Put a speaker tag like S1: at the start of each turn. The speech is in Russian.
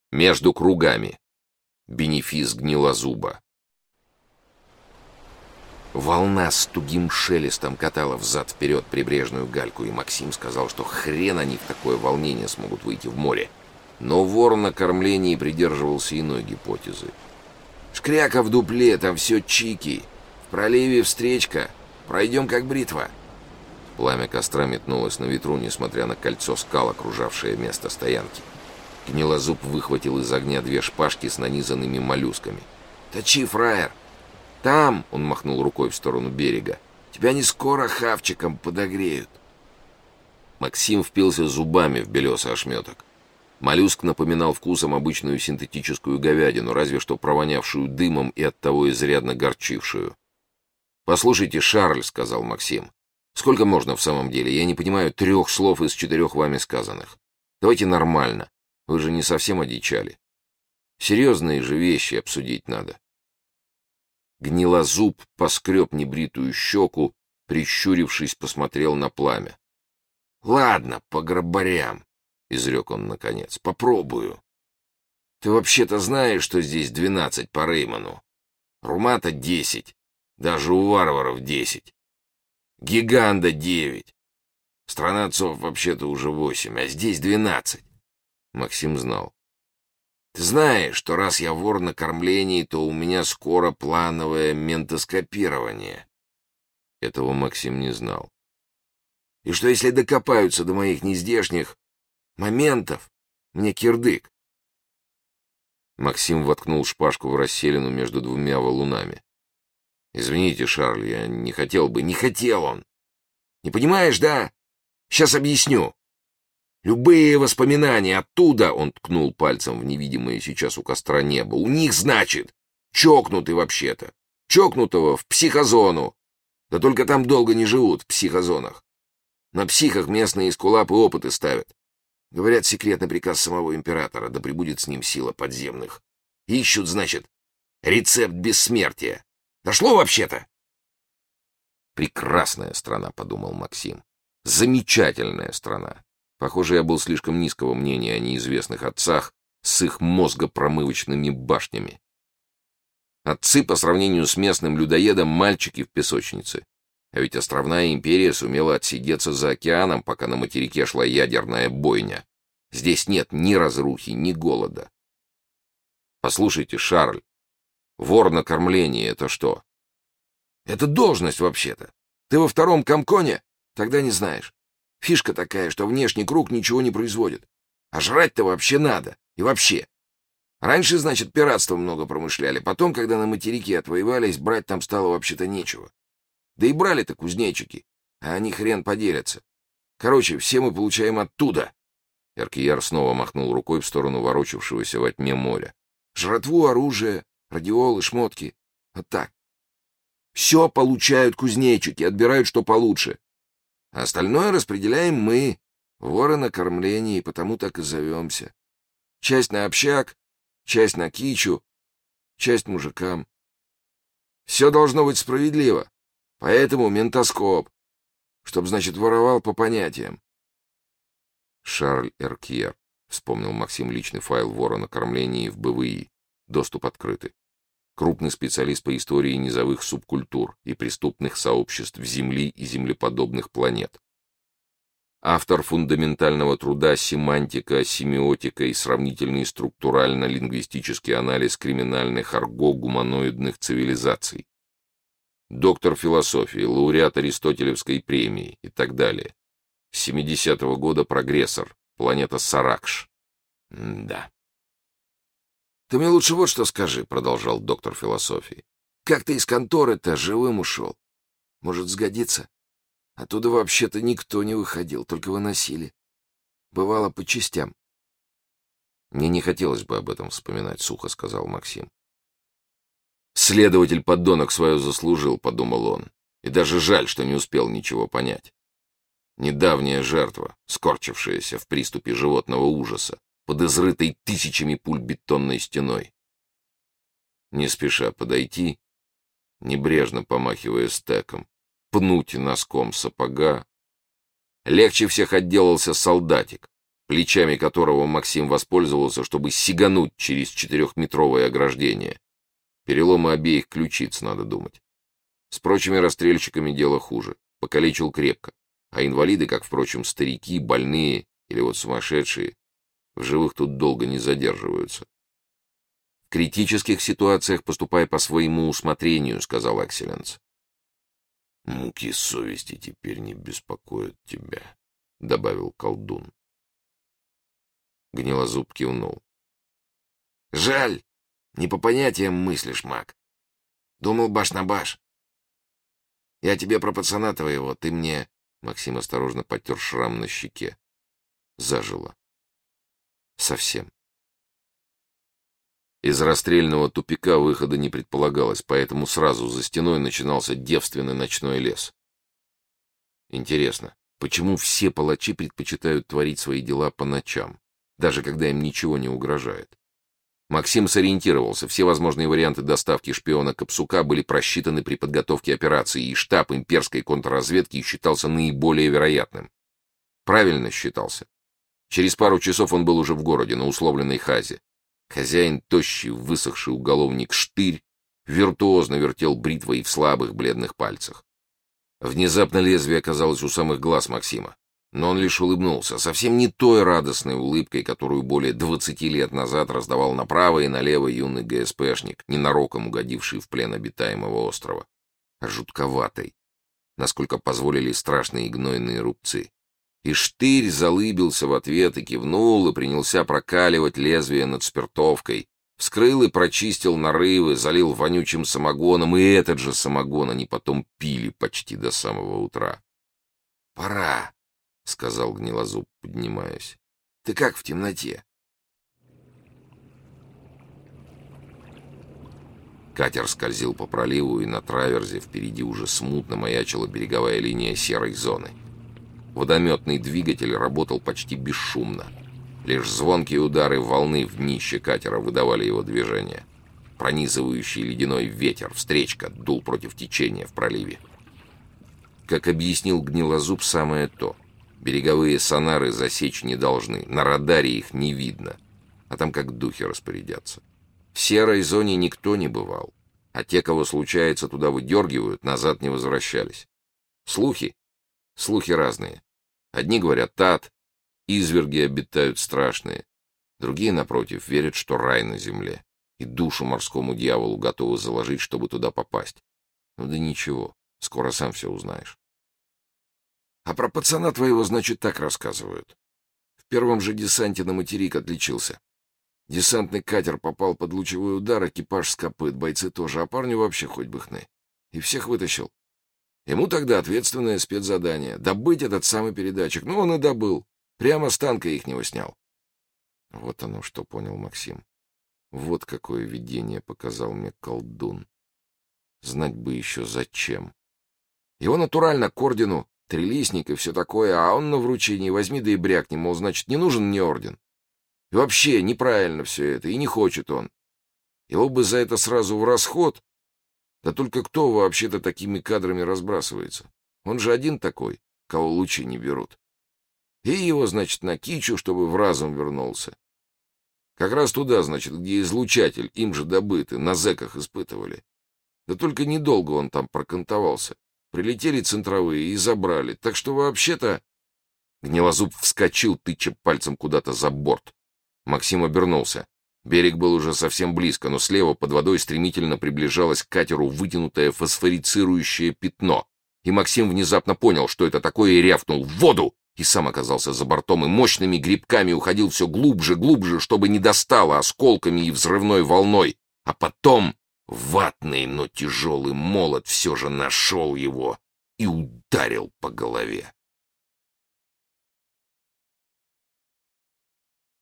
S1: Между кругами. Бенефис Гнилозуба. Волна с тугим шелестом катала взад-вперед прибрежную гальку, и Максим сказал, что хрен они в такое волнение смогут выйти в море. Но вор на кормлении придерживался иной гипотезы. «Шкряка в дупле, там все чики. В проливе встречка. Пройдем как бритва». Пламя костра метнулось на ветру, несмотря на кольцо скал, окружавшее место стоянки. Гнилозуб выхватил из огня две шпажки с нанизанными моллюсками. «Точи, фраер! Там!» — он махнул рукой в сторону берега. «Тебя не скоро хавчиком подогреют». Максим впился зубами в белесый ошметок. Моллюск напоминал вкусом обычную синтетическую говядину, разве что провонявшую дымом и оттого изрядно горчившую. «Послушайте, Шарль», — сказал Максим, — «сколько можно в самом деле? Я не понимаю 3 слов из 4 вами сказанных. Давайте нормально. Вы же не совсем одичали. Серьезные же вещи обсудить надо». Гнилозуб поскреб небритую щеку, прищурившись, посмотрел на пламя. «Ладно, по грабарям», — изрек он наконец, — «попробую. Ты вообще-то знаешь, что здесь 12 по Рейману? Румата 10, даже у варваров 10. Гиганда 9. Страна отцов вообще-то уже 8, а здесь 12. Максим знал. «Ты знаешь, что раз я вор на кормлении, то у меня скоро плановое ментоскопирование». Этого Максим не знал. «И что, если докопаются до моих нездешних моментов, мне кирдык?» Максим воткнул шпажку в расселину между 2 валунами. «Извините, Шарль, я не хотел бы...» «Не хотел он! Не понимаешь, да? Сейчас объясню. Любые воспоминания оттуда, — он ткнул пальцем в невидимое сейчас у костра небо, — у них, значит, чокнуты вообще-то. Чокнутого в психозону. Да только там долго не живут, в психозонах. На психах местные эскулапы опыты ставят. Говорят, секретный приказ самого императора, да пребудет с ним сила подземных. Ищут, значит, рецепт бессмертия. Дошло вообще-то?» «Прекрасная страна», — подумал Максим. «Замечательная страна. Похоже, я был слишком низкого мнения о неизвестных отцах с их мозгопромывочными башнями. Отцы по сравнению с местным людоедом — мальчики в песочнице. А ведь островная империя сумела отсидеться за океаном, пока на материке шла ядерная бойня. Здесь нет ни разрухи, ни голода. Послушайте, Шарль, вор на кормлении — это что?» «Это должность вообще-то. Ты во 2-м комконе? Тогда не знаешь. Фишка такая, что внешний круг ничего не производит. А жрать-то вообще надо. И вообще. Раньше, значит, пиратством много промышляли. Потом, когда на материке отвоевались, брать там стало вообще-то нечего. Да и брали-то кузнечики. А они хрен поделятся. Короче, все мы получаем оттуда». Эркияр снова махнул рукой в сторону ворочавшегося во тьме моря. «Жратву, оружие, радиолы, шмотки. Вот так. Все получают кузнечики, отбирают что получше. А остальное распределяем мы, воры на кормлении, потому так и зовемся. Часть на общак, часть на кичу, часть мужикам. Все должно быть справедливо, поэтому ментоскоп, чтоб, значит, воровал по понятиям». «Шарль Эркьер», — вспомнил Максим личный файл вора на кормлении в БВИ. Доступ открытый. Крупный специалист по истории низовых субкультур и преступных сообществ Земли и землеподобных планет. Автор фундаментального труда «Семантика, семиотика и сравнительный структурально-лингвистический анализ криминальных арго-гуманоидных цивилизаций». Доктор философии, лауреат Аристотелевской премии и так далее. С 70-го года прогрессор, планета Саракш. Да. «Ты мне лучше вот что скажи», — продолжал доктор философии. «Как ты из конторы-то живым ушел? Может, сгодится? Оттуда вообще-то никто не выходил, только выносили. Бывало по частям». «Мне не хотелось бы об этом вспоминать», — сухо сказал Максим. «Следователь-подонок свое заслужил», — подумал он. И даже жаль, что не успел ничего понять. Недавняя жертва, скорчившаяся в приступе животного ужаса, под изрытой тысячами пуль бетонной стеной. Не спеша подойти, небрежно помахивая стеком, пнуть носком сапога. Легче всех отделался солдатик, плечами которого Максим воспользовался, чтобы сигануть через 4-метровое ограждение. Переломы обеих ключиц, надо думать. С прочими расстрельщиками дело хуже. Покалечил крепко. А инвалиды, как, впрочем, старики, больные или вот сумасшедшие, в живых тут долго не задерживаются. В критических ситуациях поступай по своему усмотрению, сказал Экселленс. Муки совести теперь не беспокоят тебя, добавил колдун. Гнилозуб кивнул. Жаль, не по понятиям мыслишь, маг. Думал баш на баш. Я тебе про пацана твоего, ты мне... Максим осторожно потер шрам на щеке. Зажило. Совсем. Из расстрельного тупика выхода не предполагалось, поэтому сразу за стеной начинался девственный ночной лес. Интересно, почему все палачи предпочитают творить свои дела по ночам, даже когда им ничего не угрожает? Максим сориентировался, все возможные варианты доставки шпиона Капсука были просчитаны при подготовке операции, и штаб имперской контрразведки считался наиболее вероятным. Правильно считался. Через пару часов он был уже в городе, на условленной хазе. Хозяин, тощий, высохший уголовник Штырь, виртуозно вертел бритвой в слабых бледных пальцах. Внезапно лезвие оказалось у самых глаз Максима. Но он лишь улыбнулся, совсем не той радостной улыбкой, которую более 20 лет назад раздавал направо и налево юный ГСПшник, ненароком угодивший в плен обитаемого острова, а жутковатой, насколько позволили страшные гнойные рубцы. И Штырь залыбился в ответ и кивнул, и принялся прокаливать лезвие над спиртовкой, вскрыл и прочистил нарывы, залил вонючим самогоном, и этот же самогон они потом пили почти до самого утра. «Пора», — сказал Гнилозуб, поднимаясь. «Ты как в темноте?» Катер скользил по проливу, и на траверзе впереди уже смутно маячила береговая линия серой зоны. Водометный двигатель работал почти бесшумно. Лишь звонкие удары волны в днище катера выдавали его движение. Пронизывающий ледяной ветер, встречка, дул против течения в проливе. Как объяснил Гнилозуб, самое то. Береговые сонары засечь не должны, на радаре их не видно, а там как духи распорядятся. В серой зоне никто не бывал, а те, кого случается, туда выдергивают, назад не возвращались. Слухи? Слухи разные. Одни говорят тат, изверги обитают страшные. Другие, напротив, верят, что рай на земле, и душу морскому дьяволу готовы заложить, чтобы туда попасть. Ну да ничего, скоро сам все узнаешь. А про пацана твоего, значит, так рассказывают. В первом же десанте на материк отличился. Десантный катер попал под лучевой удар, экипаж с копыт, бойцы тоже, а парню вообще хоть бы хны. И всех вытащил. Ему тогда ответственное спецзадание — добыть этот самый передатчик. Ну, он и добыл. Прямо с танка ихнего снял. Вот оно что, понял Максим. Вот какое видение показал мне колдун. Знать бы еще зачем. Его натурально к ордену, трилистник и все такое, а он на вручении возьми да и брякни, мол, значит, не нужен мне орден. И вообще неправильно все это, и не хочет он. Его бы за это сразу в расход. Да только кто вообще-то такими кадрами разбрасывается? Он же один такой, кого лучи не берут. И его, значит, на кичу, чтобы в разум вернулся. Как раз туда, значит, где излучатель, им же добытый, на зэках испытывали. Да только недолго он там прокантовался. Прилетели центровые и забрали. Так что вообще-то... Гнилозуб вскочил, тыча пальцем куда-то за борт. Максим обернулся. Берег был уже совсем близко, но слева под водой стремительно приближалось к катеру вытянутое фосфорицирующее пятно. И Максим внезапно понял, что это такое, и рявкнул «в воду!» И сам оказался за бортом, и мощными грибками уходил все глубже, глубже, чтобы не достало осколками и взрывной волной. А потом ватный, но тяжелый молот все же нашел его и ударил по голове.